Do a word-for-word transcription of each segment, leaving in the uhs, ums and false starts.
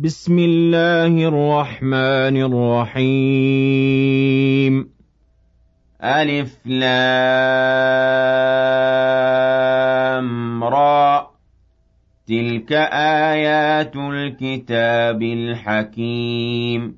بسم الله الرحمن الرحيم. ألف لام را تلك آيات الكتاب الحكيم.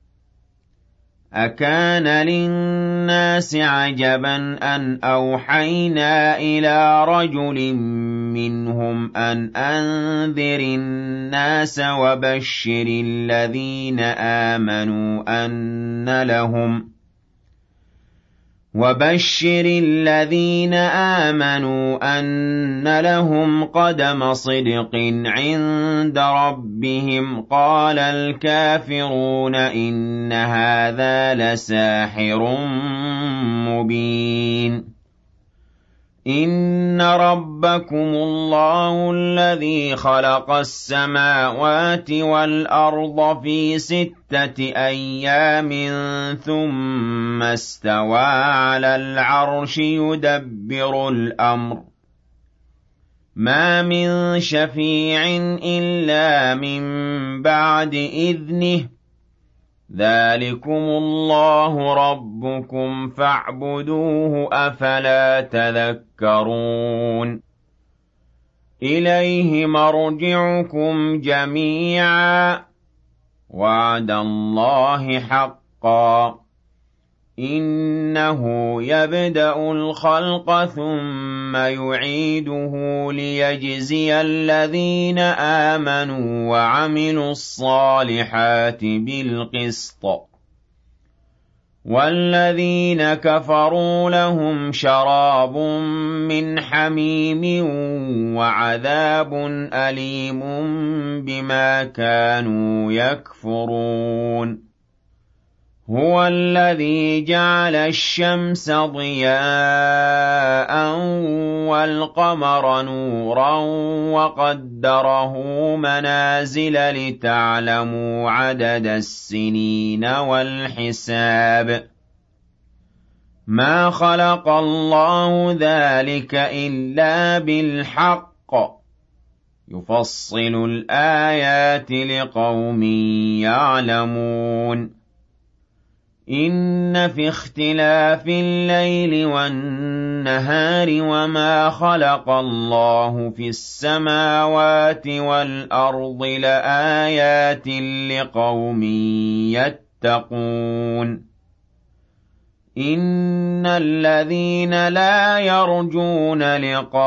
أكان للناس عجبا أن أوحينا إلى رجل منهم أن أنذر الناس وبشر الذين آمنوا أن لهم وبشر الذين آمنوا أن لهم قدم صدق عند ربهم. قال الكافرون إن هذا لساحر مبين. إن ربكم الله الذي خلق السماوات والأرض في ستة أيام ثم استوى على العرش يدبر الأمر ما من شفيع إلا من بعد إذنه ذلكم الله ربكم فاعبدوه أفلا تذكرون. إليه مرجعكم جميعا وعد الله حقا إنه يبدأ الخلق ثم يعيده ليجزي الذين آمنوا وعملوا الصالحات بالقسط والذين كفروا لهم شراب من حميم وعذاب أليم بما كانوا يكفرون. هو الذي جعل الشمس ضياء والقمر نورا وقدره منازل لتعلموا عدد السنين والحساب. ما خلق الله ذلك إلا بالحق يفصل الآيات لقوم يعلمون. إن في اختلاف الليل والنهار وما خلق الله في السماوات والأرض لآيات لقوم يتقون. إن الذين لا يرجون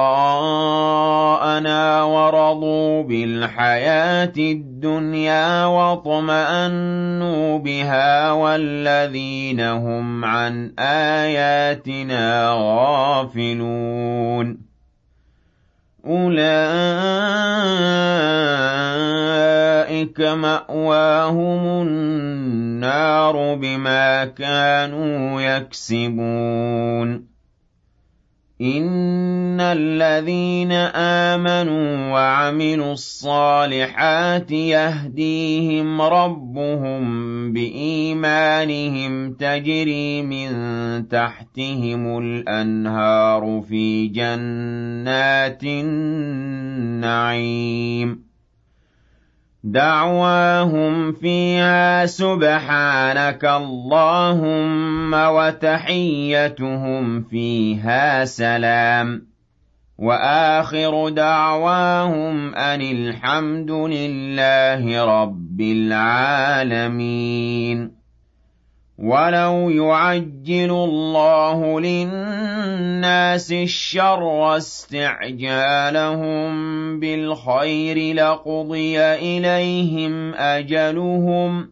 لقاءنا ورضوا بالحياة الدنيا واطمأنوا بها والذين هم عن آياتنا غافلون أولئك مأواهم النار بما كانوا يكسبون. إن الذين آمنوا وعملوا الصالحات يهديهم ربهم بإيمانهم تجري من تحتهم الأنهار في جنات النعيم. دعواهم فيها سبحانك اللهم وتحيتهم فيها سلام وآخر دعواهم أن الحمد لله رب العالمين. ولو يعجل الله للناس الشر استعجالهم بالخير لقضي إليهم أجلهم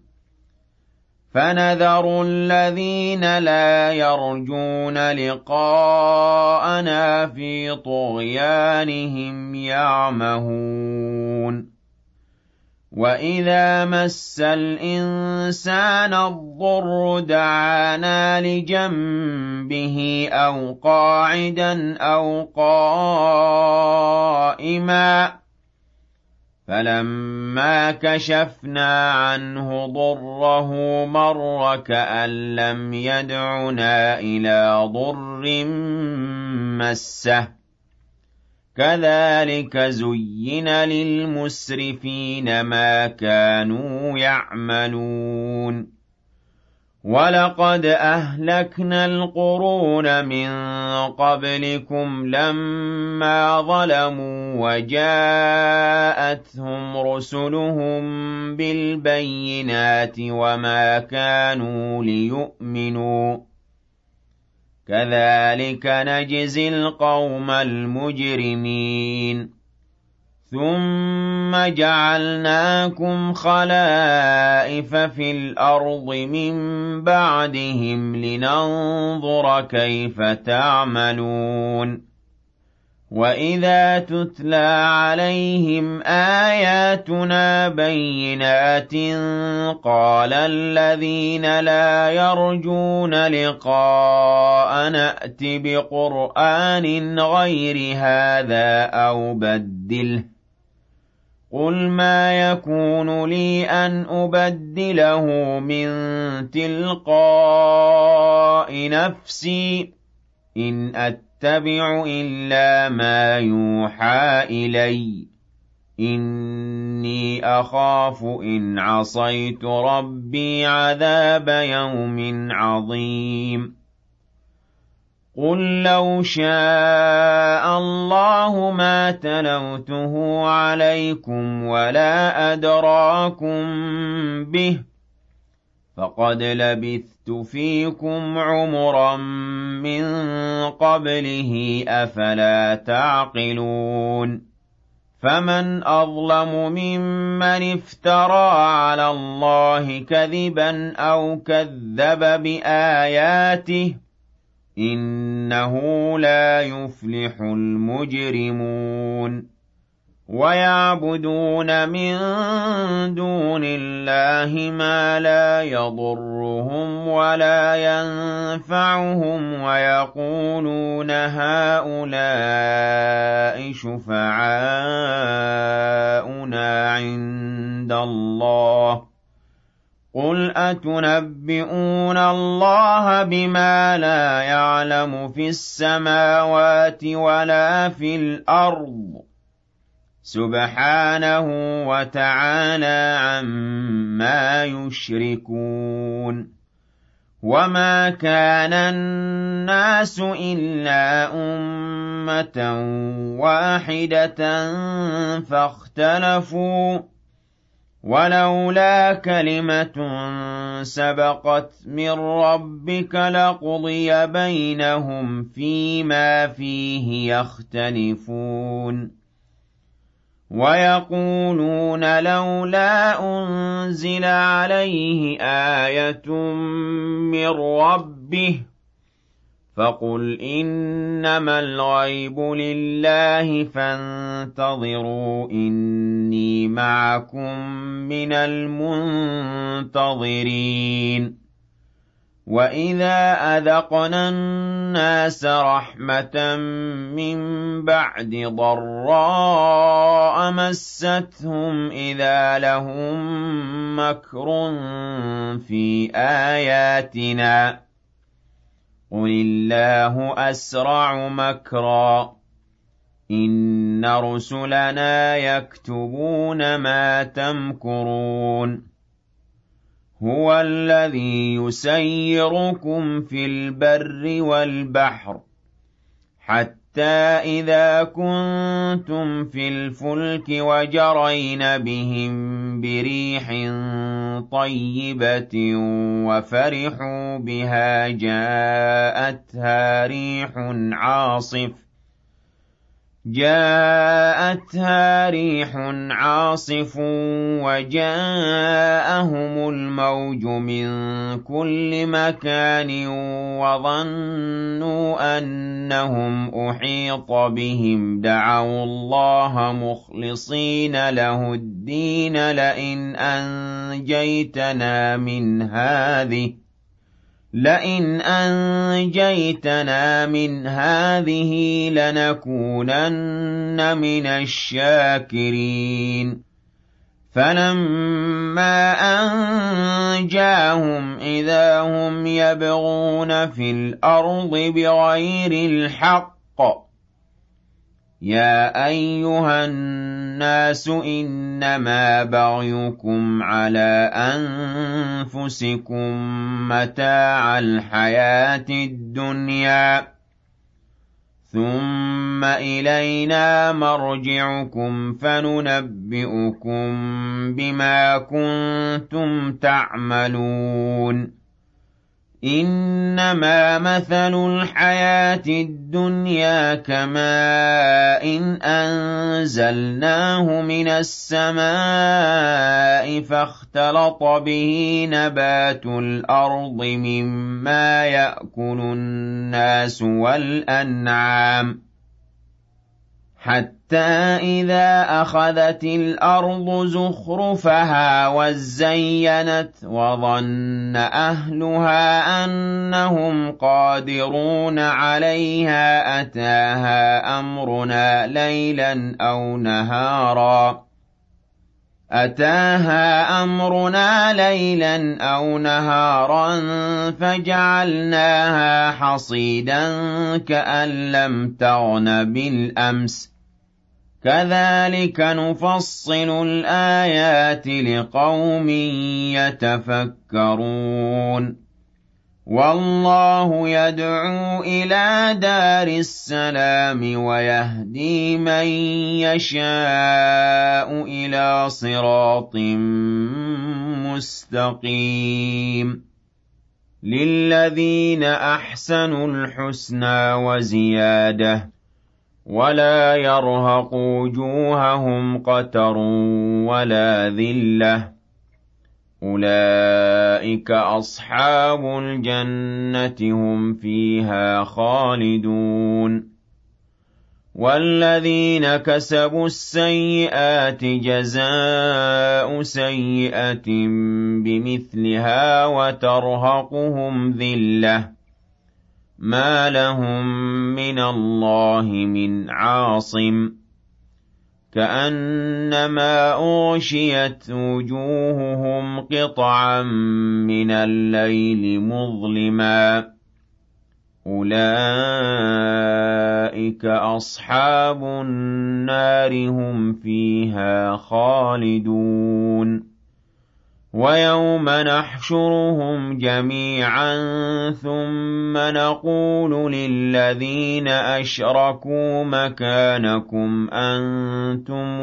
فنذر الذين لا يرجون لقاءنا في طغيانهم يعمهون. وإذا مس الإنسان الضر دعانا لجنبه أو قاعدا أو قائما فلما كشفنا عنه ضره مر كأن لم يدعنا إلى ضر مسه كَذَٰلِكَ زُيِّنَ لِلْمُسْرِفِينَ مَا كَانُوا يَعْمَلُونَ وَلَقَدْ أَهْلَكْنَا الْقُرُونَ مِن قَبْلِكُمْ لَمَّا ظَلَمُوا وَجَاءَتْهُمْ رُسُلُهُم بِالْبَيِّنَاتِ وَمَا كَانُوا لِيُؤْمِنُوا ۚ كَذَٰلِكَ نَجْزِي الْقَوْمَ الْمُجْرِمِينَ ثُمَّ جَعَلْنَاكُمْ خَلَائِفَ فِي الْأَرْضِ مِن بَعْدِهِمْ لِنَنظُرَ كَيْفَ تَعْمَلُونَ وَإِذَا تُتْلَىٰ عَلَيْهِمْ آيَاتُنَا بَيِّنَاتٍ قَالَ الَّذِينَ لَا يَرْجُونَ لِقَاءَنَا ائْتِ بِقُرْآنٍ غَيْرِ هَٰذَا أَوْ بَدِّلْهُ ۚ قُلْ مَا يَكُونُ لِي أَنْ أُبَدِّلَهُ مِن تِلْقَاءِ نَفْسِي ۖ إِنْ أَتَّبِعُ إِلَّا مَا يُوحَىٰ إِلَيَّ ۖ إِنِّي أَخَافُ إِنْ عَصَيْتُ رَبِّي عَذَابَ يَوْمٍ عَظِيمٍ قُل لَّوْ شَاءَ اللَّهُ مَا تَلَوْتُهُ عَلَيْكُمْ وَلَا أَدْرَاكُم بِهِ ۖ فَقَدْ لَبِثْتُ فِيكُمْ عُمُرًا مِّن قَبْلِهِ ۚ أَفَلَا تَعْقِلُونَ فَمَنْ أَظْلَمُ مِمَّنِ افْتَرَىٰ عَلَى اللَّهِ كَذِبًا أَوْ كَذَّبَ بِآيَاتِهِ ۚ إِنَّهُ لَا يُفْلِحُ الْمُجْرِمُونَ وَيَعْبُدُونَ مِن دُونِ اللَّهِ مَا لَا يَضُرُّهُمْ وَلَا يَنفَعُهُمْ وَيَقُولُونَ هَٰؤُلَاءِ شُفَعَاؤُنَا عِندَ اللَّهِ ۚ قُلْ أَتُنَبِّئُونَ اللَّهَ بِمَا لَا يَعْلَمُ فِي السَّمَاوَاتِ وَلَا فِي الْأَرْضِ ۚ سُبْحَانَهُ وَتَعَالَىٰ عَمَّا يُشْرِكُونَ وَمَا كَانَ النَّاسُ إِلَّا أُمَّةً وَاحِدَةً فَاخْتَلَفُوا ۚ وَلَوْلَا كَلِمَةٌ سَبَقَتْ مِن رَّبِّكَ لَقُضِيَ بَيْنَهُمْ فِيمَا فِيهِ يَخْتَلِفُونَ وَيَقُولُونَ لَوْلَا أُنزِلَ عَلَيْهِ آيَةٌ مِّن رَّبِّهِ ۖ فَقُلْ إِنَّمَا الْغَيْبُ لِلَّهِ فَانتَظِرُوا إِنِّي مَعَكُم مِّنَ الْمُنتَظِرِينَ وَإِذَا أَذَقْنَا النَّاسَ رَحْمَةً مِّن بَعْدِ ضَرَّاءَ مَسَّتْهُمْ إِذَا لَهُم مَّكْرٌ فِي آيَاتِنَا ۚ قُلِ اللَّهُ أَسْرَعُ مَكْرًا ۚ إِنَّ رُسُلَنَا يَكْتُبُونَ مَا تَمْكُرُونَ هُوَ الَّذِي يُسَيِّرُكُمْ فِي الْبَرِّ وَالْبَحْرِ حَتَّىٰ إِذَا كُنتُمْ فِي الْفُلْكِ وَجَرَيْنَ بِهِم بِرِيحٍ طَيِّبَةٍ وَفَرِحُوا بِهَا جَاءَتْهَا رِيحٌ عَاصِفٌ جاءتها ريح عاصف وجاءهم الموج من كل مكان وظنوا أنهم أحيط بهم دعوا الله مخلصين له الدين لئن أنجيتنا من هذه لئن أنجيتنا من هذه لنكونن من الشاكرين فلما أنجاهم إذا هم يبغون في الأرض بغير الحق يَا أَيُّهَا النَّاسُ إِنَّمَا بَغْيُكُمْ عَلَىٰ أَنفُسِكُم مَّتَاعَ الْحَيَاةِ الدُّنْيَا ثُمَّ إِلَيْنَا مَرْجِعُكُمْ فَنُنَبِّئُكُم بِمَا كُنتُمْ تَعْمَلُونَ إِنَّمَا مَثَلُ الْحَيَاةِ الدُّنْيَا كَمَاءٍ أَنزَلْنَاهُ مِنَ السَّمَاءِ فَاخْتَلَطَ بِهِ نَبَاتُ الْأَرْضِ مِمَّا يَأْكُلُ النَّاسُ وَالْأَنْعَامُ حَتَّىٰ إِذَا أَخَذَتِ الْأَرْضُ زُخْرُفَهَا وَازَّيَّنَتْ وَظَنَّ أَهْلُهَا أَنَّهُمْ قَادِرُونَ عَلَيْهَا أَتَاهَا أَمْرُنَا لَيْلًا أَوْ نَهَارًا أَتَاهَا أَمْرُنَا لَيْلًا أَوْ نَهَارًا فَجَعَلْنَاهَا حَصِيدًا كَأَن لَّمْ تَغْنَ بِالْأَمْسِ كَذَٰلِكَ نُفَصِّلُ الْآيَاتِ لِقَوْمٍ يَتَفَكَّرُونَ وَاللَّهُ يَدْعُو إِلَىٰ دَارِ السَّلَامِ وَيَهْدِي مَن يَشَاءُ إِلَىٰ صِرَاطٍ مُّسْتَقِيمٍ لِلَّذِينَ أَحْسَنُوا الْحُسْنَىٰ وَزِيَادَةٌ وَلَا يَرْهَقُ وُجُوهَهُمْ قَتَرٌ وَلَا ذِلَّةٌ أُولَٰئِكَ أَصْحَابُ الْجَنَّةِ هُمْ فِيهَا خَالِدُونَ وَالَّذِينَ كَسَبُوا السَّيِّئَاتِ جَزَاءُ سَيِّئَةٍ بِمِثْلِهَا وَتَرْهَقُهُمْ ذِلَّةٌ مَّا لَهُم مِّنَ اللَّهِ مِنْ عَاصِمٍ كَأَنَّمَا أُغْشِيَتْ وُجُوهُهُمْ قِطَعًا مِّنَ اللَّيْلِ مُظْلِمًا أُولَٰئِكَ أَصْحَابُ النَّارِ هُمْ فِيهَا خَالِدُونَ وَيَوْمَ نَحْشُرُهُمْ جَمِيعًا ثُمَّ نَقُولُ لِلَّذِينَ أَشْرَكُوا مَكَانَكُمْ أَنتُمْ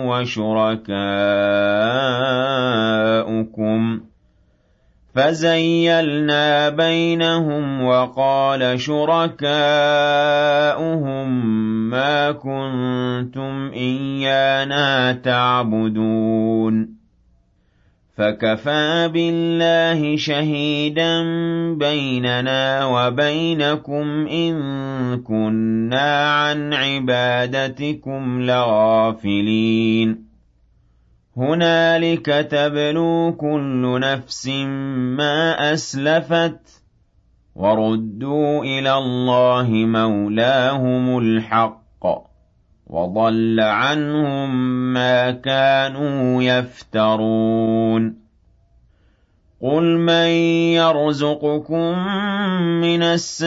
وَشُرَكَاؤُكُمْ فَزَيَّلْنَا بَيْنَهُمْ وَقَالَ شُرَكَاؤُهُم مَّا كُنتُمْ إِيَّانَا تَعْبُدُونَ فَكَفَىٰ بِاللَّهِ شَهِيدًا بَيْنَنَا وَبَيْنَكُمْ إِن كُنَّا عَنْ عِبَادَتِكُمْ لَغَافِلِينَ هُنَالِكَ تَبْلُو كُلُّ نَفْسٍ مَّا أَسْلَفَتْ وَرُدُّوا إِلَى اللَّهِ مَوْلَاهُمُ الْحَقِّ وَضَلَّ عَنْهُم مَّا كَانُوا يَفْتَرُونَ قُلْ مَن يَرْزُقُكُم مِّنَ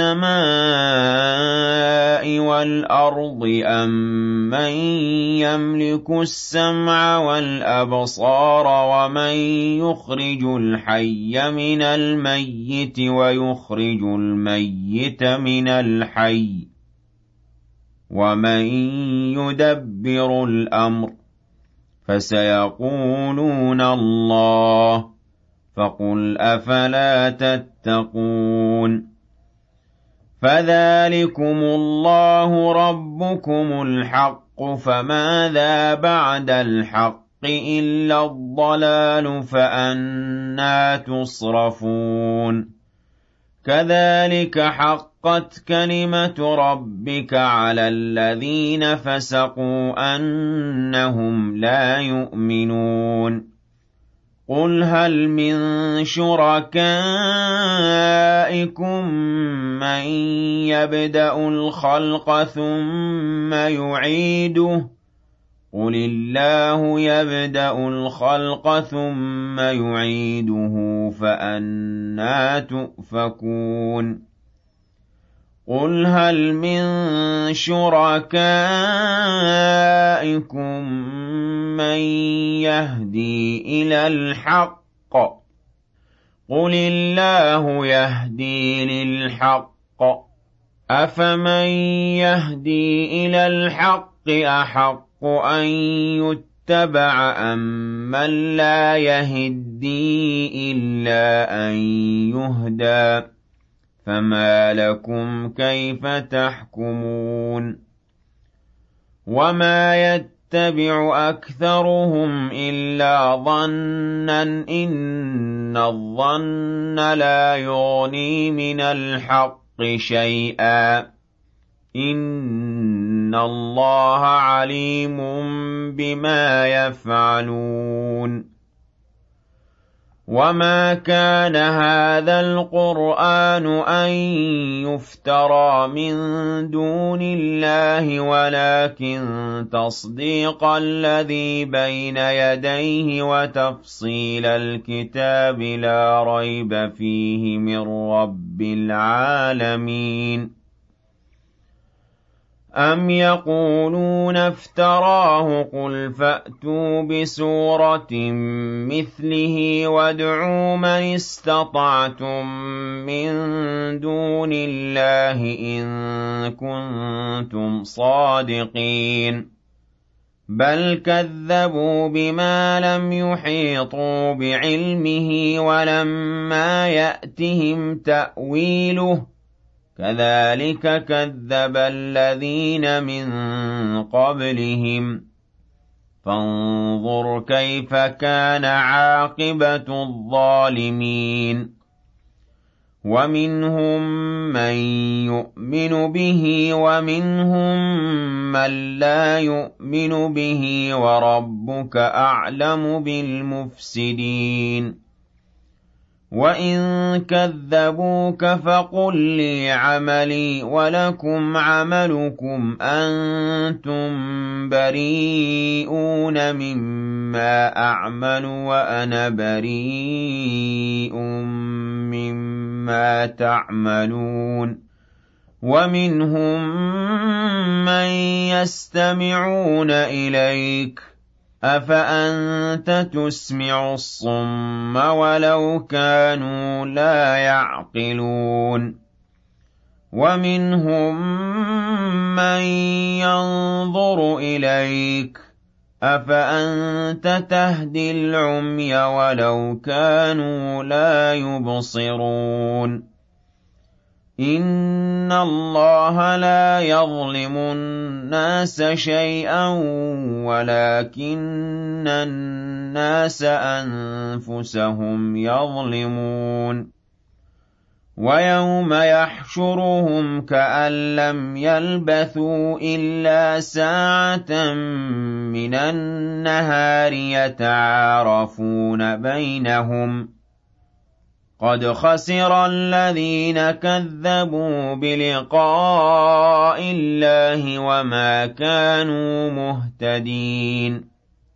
السَّمَاءِ وَالْأَرْضِ أَمَّن يَمْلِكُ السَّمْعَ وَالْأَبْصَارَ وَمَن يُخْرِجُ الْحَيَّ مِنَ الْمَيِّتِ وَيُخْرِجُ الْمَيِّتَ مِنَ الْحَيِّ وَمَن يُدَبِّرُ الْأَمْرَ فَسَيَقُولُونَ اللَّهُ فَقُلْ أَفَلَا تَتَّقُونَ فَذَٰلِكُمُ اللَّهُ رَبُّكُمُ الْحَقُّ فَمَاذَا بَعْدَ الْحَقِّ إِلَّا الضَّلَالُ فَأَنَّىٰ تُصْرَفُونَ كَذَٰلِكَ حَقَّتْ كَلِمَةُ رَبِّكَ عَلَى الَّذِينَ فَسَقُوا أَنَّهُمْ لَا يُؤْمِنُونَ قُلْ هَلْ مِن شُرَكَائِكُم مَّن يَبْدَأُ الْخَلْقَ ثُمَّ يُعِيدُهُ قُلِ اللَّهُ يَبْدَأُ الْخَلْقَ ثُمَّ يُعِيدُهُ فَأَنَّىٰ تُؤْفَكُونَ قُلْ هَلْ مِن شُرَكَائِكُم مَّن يَهْدِي إِلَى الْحَقِّ ۚ قُلِ اللَّهُ يَهْدِي لِلْحَقِّ ۗ أَفَمَن يَهْدِي إِلَى الْحَقِّ أَحَقُّ أَن يُتَّبَعَ أَمَّن لَّا يَهِدِّي إِلَّا أَن يُهْدَىٰ ۖ فَمَا لَكُمْ كَيْفَ تَحْكُمُونَ وَمَا يَتَّبِعُ أَكْثَرُهُمْ إِلَّا ظَنًّا ۚ إِنَّ الظَّنَّ لَا يُغْنِي مِنَ الْحَقِّ شَيْئًا ۚ إِنَّ اللَّهَ عَلِيمٌ بِمَا يَفْعَلُونَ وَمَا كَانَ هَٰذَا الْقُرْآنُ أَن يُفْتَرَىٰ مِن دُونِ اللَّهِ وَلَٰكِن تَصْدِيقَ الَّذِي بَيْنَ يَدَيْهِ وَتَفْصِيلَ الْكِتَابِ لَا رَيْبَ فِيهِ مِن رَّبِّ الْعَالَمِينَ أَمْ يَقُولُونَ افْتَرَاهُ ۖ قُلْ فَأْتُوا بِسُورَةٍ مِّثْلِهِ وَادْعُوا مَنِ اسْتَطَعْتُم مِّن دُونِ اللَّهِ إِن كُنتُمْ صَادِقِينَ بَلْ كَذَّبُوا بِمَا لَمْ يُحِيطُوا بِعِلْمِهِ وَلَمَّا يَأْتِهِمْ تَأْوِيلُهُ ۚ كَذَٰلِكَ كَذَّبَ الَّذِينَ مِن قَبْلِهِمْ ۚ فَانظُرْ كَيْفَ كَانَ عَاقِبَةُ الظَّالِمِينَ وَمِنْهُم مَّن يُؤْمِنُ بِهِ وَمِنْهُم مَّن لَّا يُؤْمِنُ بِهِ ۚ وَرَبُّكَ أَعْلَمُ بِالْمُفْسِدِينَ وَإِن كَذَّبُوكَ فَقُل لِّي عَمَلِي وَلَكُمْ عَمَلُكُمْ أَنتُم بَرِيئُونَ مِمَّا أَعْمَلُ وَأَنَا بَرِيءٌ مِّمَّا تَعْمَلُونَ وَمِنْهُم مَّن يَسْتَمِعُونَ إِلَيْكَ ۚ أَفَأَنتَ تُسْمِعُ الصُّمَّ وَلَوْ كَانُوا لَا يَعْقِلُونَ وَمِنْهُم مَّن يَنظُرُ إِلَيْكَ ۚ أَفَأَنتَ تَهْدِي الْعُمْيَ وَلَوْ كَانُوا لَا يُبْصِرُونَ إِنَّ اللَّهَ لَا يَظْلِمُ النَّاسَ شَيْئًا وَلَٰكِنَّ النَّاسَ أَنفُسَهُمْ يَظْلِمُونَ وَيَوْمَ يَحْشُرُهُمْ كَأَن لَّمْ يَلْبَثُوا إِلَّا سَاعَةً مِّنَ النَّهَارِ يَتَعَارَفُونَ بَيْنَهُمْ ۚ قَدْ خَسِرَ الَّذِينَ كَذَّبُوا بِلِقَاءِ اللَّهِ وَمَا كَانُوا مُهْتَدِينَ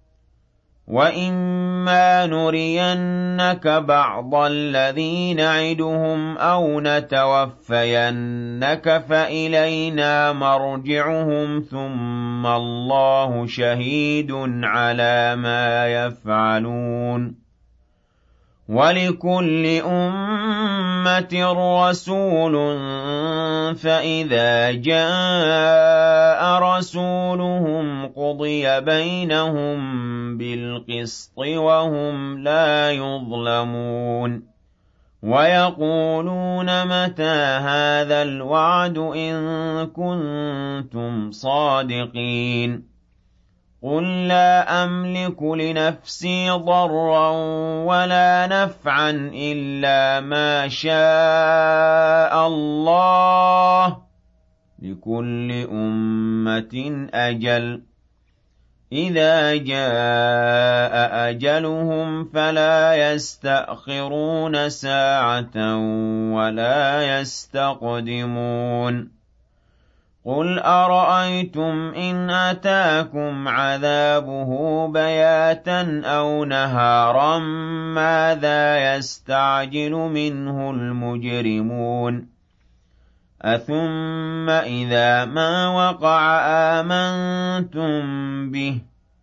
وَإِمَّا نُرِيَنَّكَ بَعْضَ الَّذِي نَعِدُهُمْ أَوْ نَتَوَفَّيَنَّكَ فَإِلَيْنَا مَرْجِعُهُمْ ثُمَّ اللَّهُ شَهِيدٌ عَلَىٰ مَا يَفْعَلُونَ وَلِكُلِّ أُمَّةٍ رَّسُولٌ ۖ فَإِذَا جَاءَ رَسُولُهُمْ قُضِيَ بَيْنَهُم بِالْقِسْطِ وَهُمْ لَا يُظْلَمُونَ وَيَقُولُونَ مَتَىٰ هَٰذَا الْوَعْدُ إِن كُنتُمْ صَادِقِينَ قُل لَّا أَمْلِكُ لِنَفْسِي ضَرًّا وَلَا نَفْعًا إِلَّا مَا شَاءَ اللَّهُ ۗ لِكُلِّ أُمَّةٍ أَجَلٌ ۚ إِذَا جَاءَ أَجَلُهُمْ فَلَا يَسْتَأْخِرُونَ سَاعَةً وَلَا يَسْتَقْدِمُونَ قُلْ أَرَأَيْتُمْ إِنْ أَتَاكُمْ عَذَابُهُ بَيَاتًا أَوْ نَهَارًا مَاذَا يَسْتَعْجِلُ مِنْهُ الْمُجْرِمُونَ أثم إذا ما وقع آمنتم به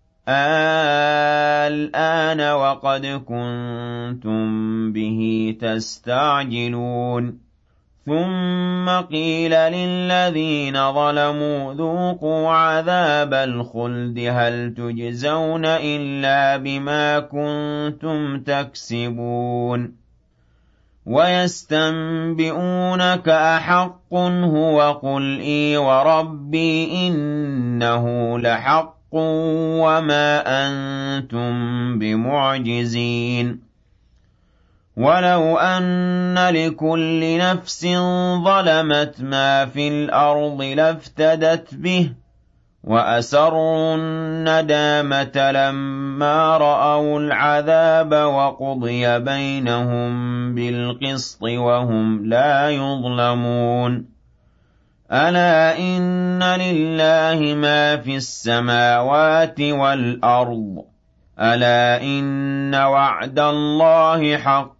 الآن وقد كنتم به تستعجلون ثم قيل للذين ظلموا ذوقوا عذاب الخلد هل تجزون إلا بما كنتم تكسبون ويستنبئونك أحق هو قل إي وربي إنه لحق وما أنتم بمعجزين ولو أن لكل نفس ظلمت ما في الأرض لافتدت به وأسروا الندامة لما رأوا العذاب وقضي بينهم بالقسط وهم لا يظلمون ألا إن لله ما في السماوات والأرض ألا إن وعد الله حق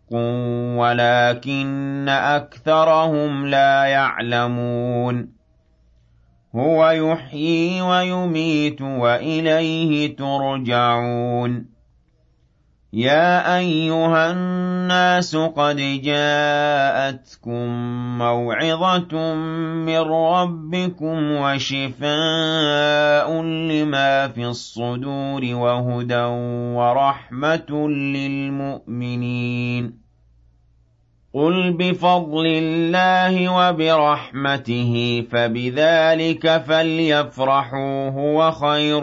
ولكن أكثرهم لا يعلمون هو يحيي ويميت وإليه ترجعون يا أيها الناس قد جاءتكم موعظة من ربكم وشفاء لما في الصدور وهدى ورحمة للمؤمنين قل بفضل الله وبرحمته فبذلك فليفرحوا هو خير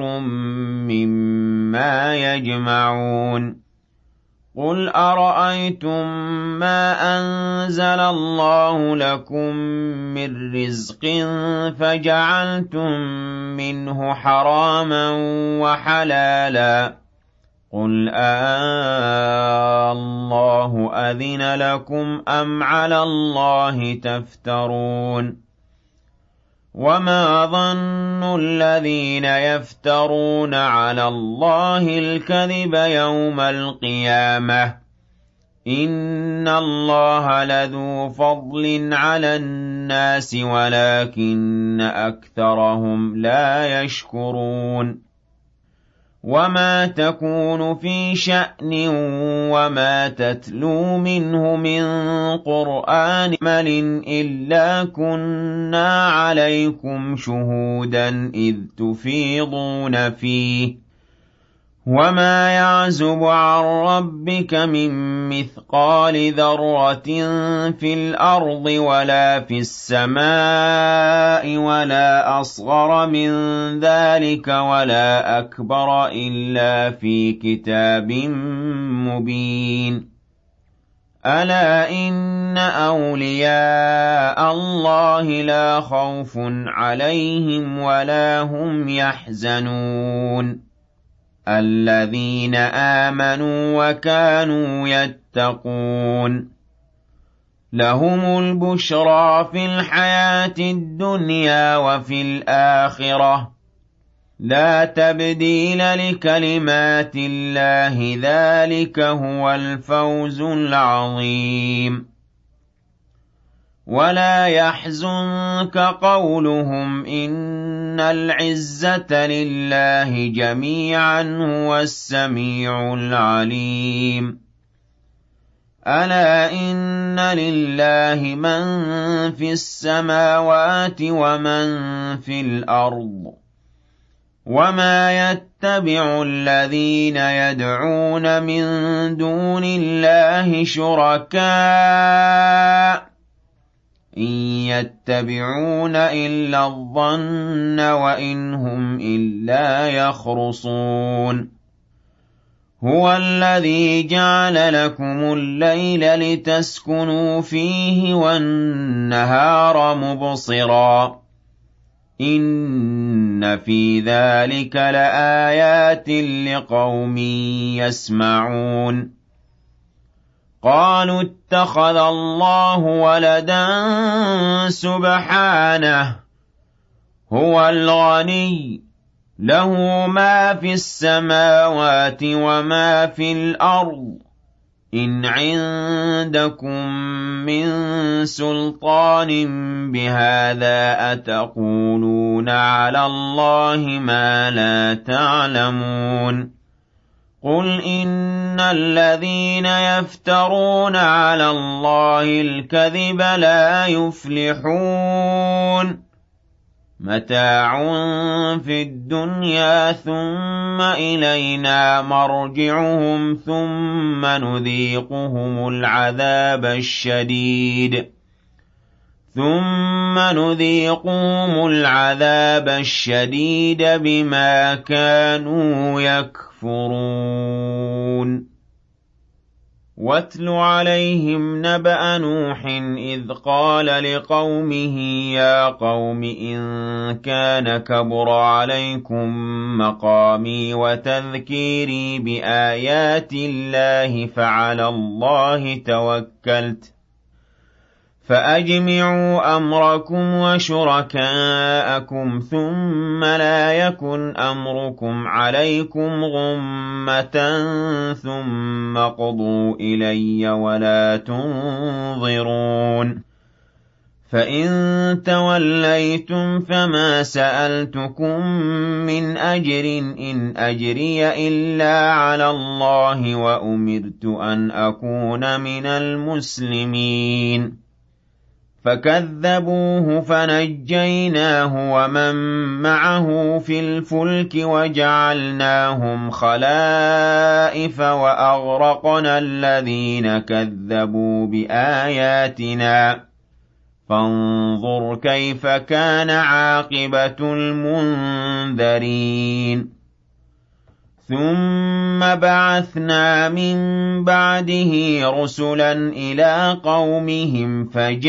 مما يجمعون قل أرأيتم ما أنزل الله لكم من رزق فجعلتم منه حراما وحلالا قل آه الله أذن لكم أم على الله تفترون وما ظن الذين يفترون على الله الكذب يوم القيامة إن الله لذو فضل على الناس ولكن أكثرهم لا يشكرون وما تكون في شأن وما تتلو منه من قرآن مل إلا كنا عليكم شهودا إذ تفيضون فيه وما يعزب عن ربك من مثقال ذرة في الأرض ولا في السماء ولا أصغر من ذلك ولا أكبر إلا في كتاب مبين ألا إن أولياء الله لا خوف عليهم ولا هم يحزنون الذين آمنوا وكانوا يتقون لهم البشرى في الحياة الدنيا وفي الآخرة لا تبديل لكلمات الله ذلك هو الفوز العظيم ولا يحزنك قولهم إن العزة لله جميعا هو السميع العليم ألا إن لله من في السماوات ومن في الأرض وما يتبع الذين يدعون من دون الله شركاء إن يتبعون إلا الظن وإن هم إلا يخرصون هو الذي جعل لكم الليل لتسكنوا فيه والنهار مبصرا إن في ذلك لآيات لقوم يسمعون قالوا اتخذ الله ولدا سبحانه هو الغني له ما في السماوات وما في الأرض إِنْ عِندَكُم مِّن سُلْطَانٍ بِهَٰذَا أَتَقُولُونَ عَلَى اللَّهِ مَا لَا تَعْلَمُونَ قُلْ إِنَّ الَّذِينَ يَفْتَرُونَ عَلَى اللَّهِ الْكَذِبَ لَا يُفْلِحُونَ مَتَاعٌ فِي الدُّنْيَا ثُمَّ إِلَيْنَا مَرْجِعُهُمْ ثُمَّ نُذِيقُهُمُ الْعَذَابَ الشَّدِيدَ ثُمَّ نُذِيقُهُمُ الْعَذَابَ الشَّدِيدَ بِمَا كَانُوا يَكْفُرُونَ وَاتْلُ عَلَيْهِمْ نَبَأَ نُوحٍ إِذْ قَالَ لِقَوْمِهِ يَا قَوْمِ إِن كَانَ كَبُرَ عَلَيْكُم مَّقَامِي وَتَذْكِيرِي بِآيَاتِ اللَّهِ فَعَلَى اللَّهِ تَوَكَّلْتُ فَأَجْمِعُوا أَمْرَكُمْ وَشُرَكَاءَكُمْ ثُمَّ لَا يَكُنْ أَمْرُكُمْ عَلَيْكُمْ غُمَّةً ثُمَّ اقْضُوا إِلَيَّ وَلَا تُنظِرُونِ فَإِن تَوَلَّيْتُمْ فَمَا سَأَلْتُكُم مِّنْ أَجْرٍ إِنْ أَجْرِيَ إِلَّا عَلَى اللَّهِ وَأُمِرْتُ أَنْ أَكُونَ مِنَ الْمُسْلِمِينَ فَكَذَّبُوهُ فَنَجَّيْنَاهُ وَمَن مَّعَهُ فِي الْفُلْكِ وَجَعَلْنَاهُمْ خَلَائِفَ وَأَغْرَقْنَا الَّذِينَ كَذَّبُوا بِآيَاتِنَا فَانظُرْ كَيْفَ كَانَ عَاقِبَةُ الْمُنذَرِينَ ثُمَّ بَعَثْنَا مِن بَعْدِهِ رُسُلًا إِلَىٰ قَوْمِهِمْ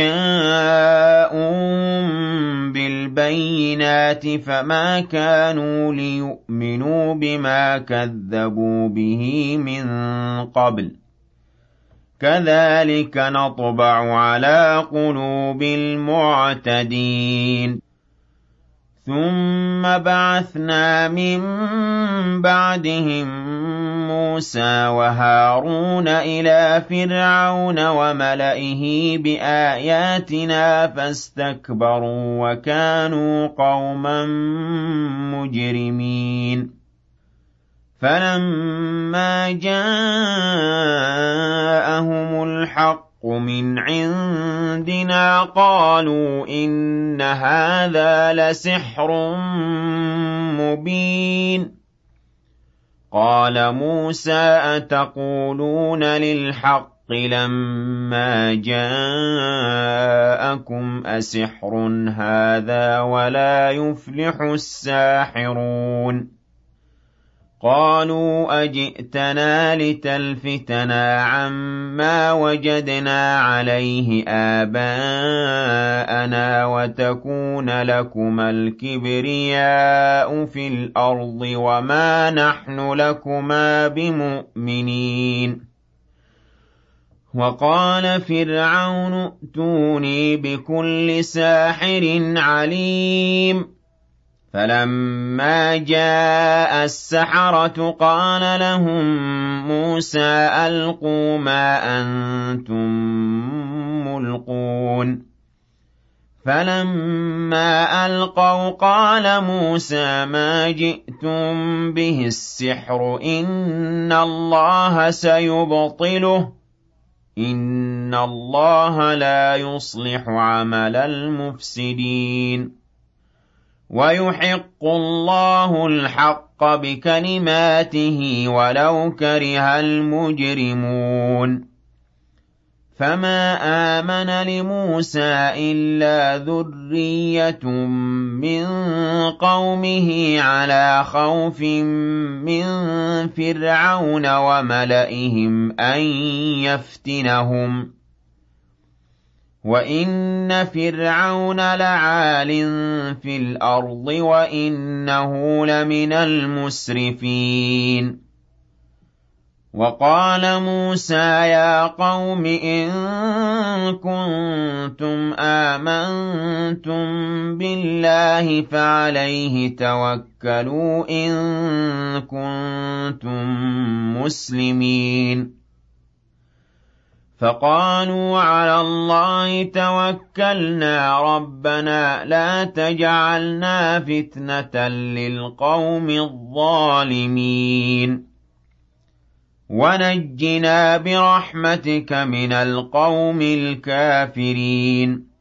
فَجَاءُوهُم بِالْبَيِّنَاتِ فَمَا كَانُوا لِيُؤْمِنُوا بِمَا كَذَّبُوا بِهِ مِن قَبْلُ ۚ كَذَٰلِكَ نَطْبَعُ عَلَىٰ قُلُوبِ الْمُعْتَدِينَ ثُمَّ بَعَثْنَا مِن بَعْدِهِم مُّوسَىٰ وَهَارُونَ إِلَىٰ فِرْعَوْنَ وَمَلَئِهِ بِآيَاتِنَا فَاسْتَكْبَرُوا وَكَانُوا قَوْمًا مُّجْرِمِينَ فَلَمَّا جَاءَهُمُ الْحَقُّ مِنْ عِندِنَا قَالُوا إِنَّ هَٰذَا لَسِحْرٌ مُّبِينٌ قَالَ مُوسَىٰ أَتَقُولُونَ لِلْحَقِّ لَمَّا جَاءَكُمْ أَسِحْرٌ هَٰذَا وَلَا يُفْلِحُ السَّاحِرُونَ قَالُوا أَجِئْتَنَا لِتَلْفِتَنَا عَمَّا وَجَدْنَا عَلَيْهِ آبَاءَنَا وَتَكُونَ لَكُمَا الْكِبْرِيَاءُ فِي الْأَرْضِ وَمَا نَحْنُ لَكُمَا بِمُؤْمِنِينَ وَقَالَ فِرْعَوْنُ ائْتُونِي بِكُلِّ سَاحِرٍ عَلِيمٍ فَلَمَّا جَاءَ السَّحَرَةُ قَالَ لَهُم مُّوسَىٰ أَلْقُوا مَا أَنتُم مُّلْقُونَ فَلَمَّا أَلْقَوْا قَالَ مُوسَىٰ مَا جِئْتُم بِهِ السِّحْرُ إِنَّ اللَّهَ سَيُبْطِلُهُ إِنَّ اللَّهَ لَا يُصْلِحُ عَمَلَ الْمُفْسِدِينَ وَيُحِقُّ اللَّهُ الْحَقَّ بِكَلِمَاتِهِ وَلَوْ كَرِهَ الْمُجْرِمُونَ فَمَا آمَنَ لِمُوسَىٰ إِلَّا ذُرِّيَّةٌ مِّن قَوْمِهِ عَلَىٰ خَوْفٍ مِّن فِرْعَوْنَ وَمَلَئِهِمْ أَن يَفْتِنَهُمْ ۚ وَإِنَّ فِرْعَوْنَ لَعَالٍ فِي الْأَرْضِ وَإِنَّهُ لَمِنَ الْمُسْرِفِينَ وَقَالَ مُوسَىٰ يَا قَوْمِ إِن كُنتُمْ آمَنتُم بِاللَّهِ فَعَلَيْهِ تَوَكَّلُوا إِن كُنتُم مُّسْلِمِينَ فقالوا على الله توكلنا ربنا لا تجعلنا فتنة للقوم الظالمين ونجنا برحمتك من القوم الكافرين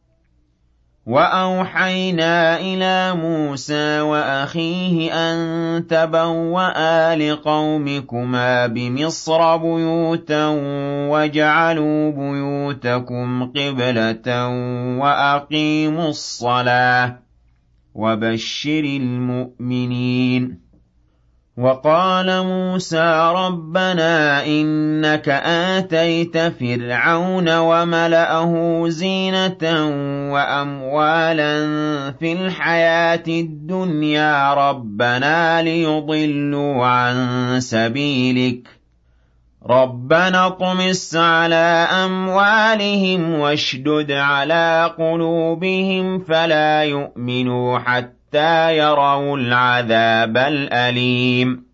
وأوحينا إلى موسى وأخيه أن تبوأ لقومكما بمصر بيوتا واجعلوا بيوتكم قبلة وأقيموا الصلاة وبشر المؤمنين وقال موسى ربنا إنك آتيت فرعون وملأه زينة وأموالا في الحياة الدنيا ربنا ليضلوا عن سبيلك ربنا اطمس على أموالهم واشدد على قلوبهم فلا يؤمنوا حتى حتى يروا العذاب الأليم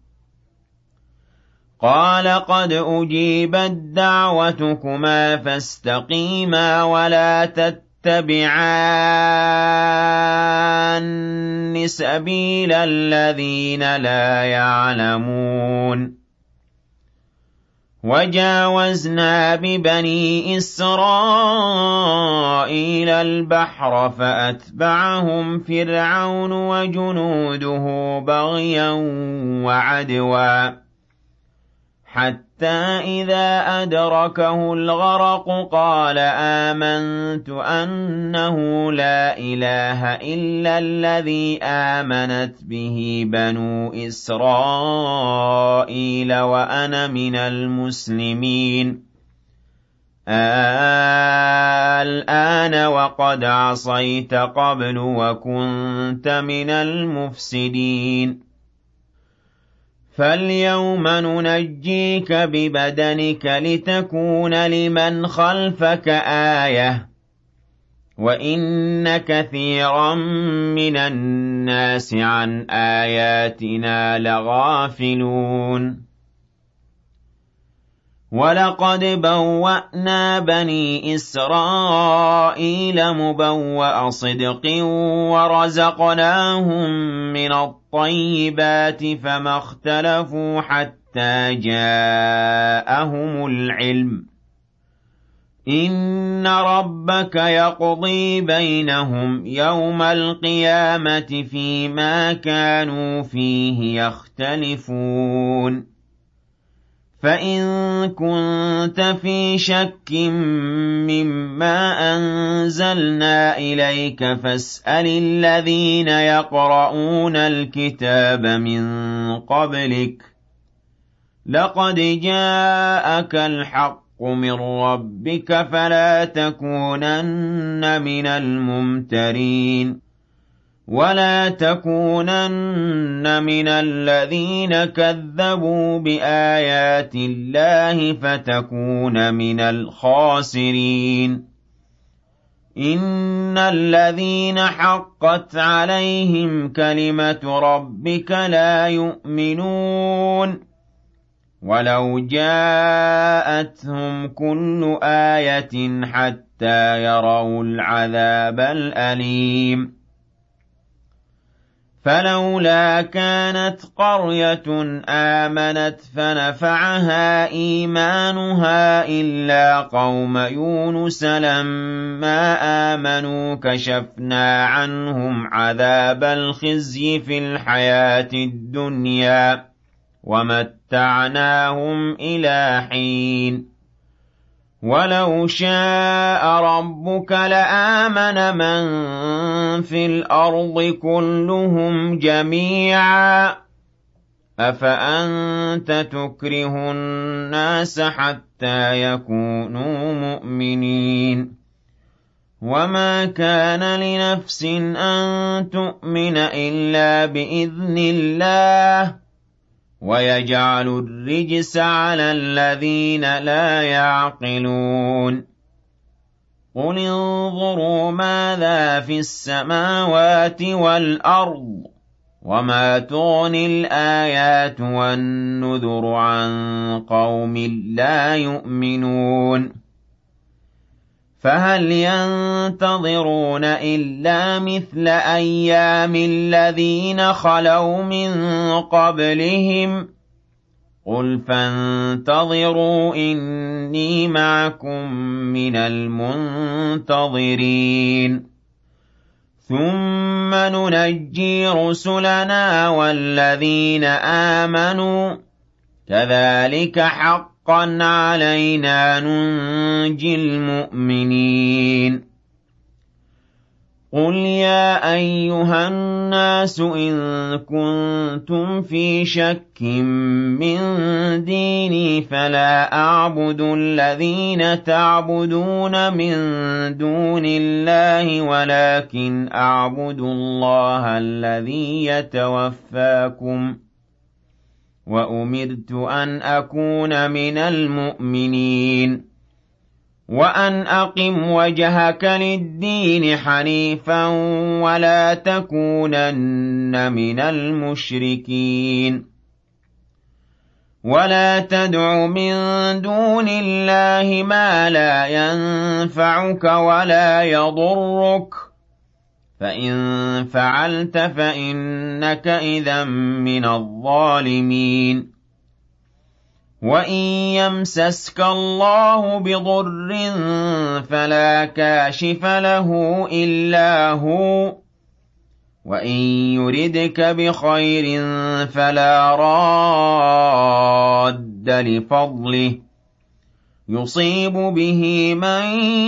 قال قد أجيبت دعوتكما فاستقيما ولا تتبعان سبيل الذين لا يعلمون وجاوزنا ببني إسرائيل البحر فأتبعهم فرعون وجنوده بغيا وعدوا حتى إذا أدركه الغرق قال آمنت أنه لا إله إلا الذي آمنت به بنو إسرائيل وأنا من المسلمين الآن وقد عصيت قبل وكنت من المفسدين فاليوم ننجيك ببدنك لتكون لمن خلفك آية وإن كثيرا من الناس عن آياتنا لغافلون ولقد بوأنا بني إسرائيل مبوأ صدق ورزقناهم من الطيبات فما اختلفوا حتى جاءهم العلم إن ربك يقضي بينهم يوم القيامة فيما كانوا فيه يختلفون فإن كنت في شك مما أنزلنا إليك فاسأل الذين يقرؤون الكتاب من قبلك لقد جاءك الحق من ربك فلا تكونن من الممترين ولا تكونن من الذين كذبوا بآيات الله فتكون من الخاسرين إن الذين حقت عليهم كلمة ربك لا يؤمنون ولو جاءتهم كل آية حتى يروا العذاب الأليم فلولا كانت قرية آمنت فنفعها إيمانها إلا قوم يونس لما آمنوا كشفنا عنهم عذاب الخزي في الحياة الدنيا ومتعناهم إلى حين ولو شاء ربك لآمن من في الأرض كلهم جميعا أفأنت تكره الناس حتى يكونوا مؤمنين وما كان لنفس أن تؤمن إلا بإذن الله ويجعل الرجس على الذين لا يعقلون قل انظروا ماذا في السماوات والأرض وما تغني الآيات والنذر عن قوم لا يؤمنون فهل ينتظرون إلا مثل أيام الذين خلوا من قبلهم قل فانتظروا إني معكم من المنتظرين ثم ننجي رسلنا والذين آمنوا كذلك حقا علينا ننجي المؤمنين قل يا أيها الناس إن كنتم في شك من ديني فلا أعبد الذين تعبدون من دون الله ولكن أعبد الله الذي يتوفاكم وأمرت أن أكون من المؤمنين وأن أقم وجهك للدين حنيفا ولا تكونن من المشركين ولا تدع من دون الله ما لا ينفعك ولا يضرك فإن فعلت فإنك إذا من الظالمين وَإِن يَمْسَسْكَ اللَّهُ بِضُرٍّ فَلَا كَاشِفَ لَهُ إِلَّا هُوَ وَإِن يُرِدْكَ بِخَيْرٍ فَلَا رَادَّ لِفَضْلِهِ يُصِيبُ بِهِ مَن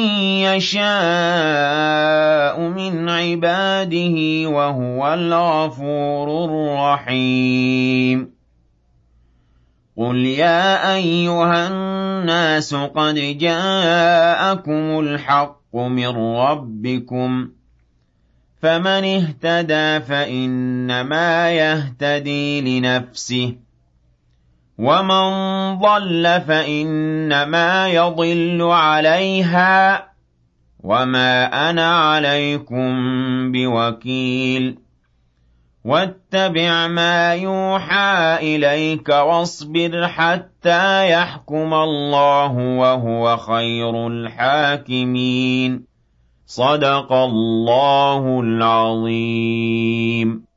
يَشَاءُ مِنْ عِبَادِهِ وَهُوَ الْغَفُورُ الرَّحِيمُ قُلْ يَا أَيُّهَا النَّاسُ قَدْ جَاءَكُمُ الْحَقُّ مِنْ رَبِّكُمْ فَمَنِ اهْتَدَىٰ فَإِنَّمَا يَهْتَدِي لِنَفْسِهِ وَمَنْ ضَلَّ فَإِنَّمَا يَضِلُّ عَلَيْهَا وَمَا أَنَا عَلَيْكُمْ بِوَكِيلٍ وَاتَّبِعْ مَا يُوحَىٰ إِلَيْكَ وَاصْبِرْ حَتَّىٰ يَحْكُمَ اللَّهُ وَهُوَ خَيْرُ الْحَاكِمِينَ صدق الله العظيم.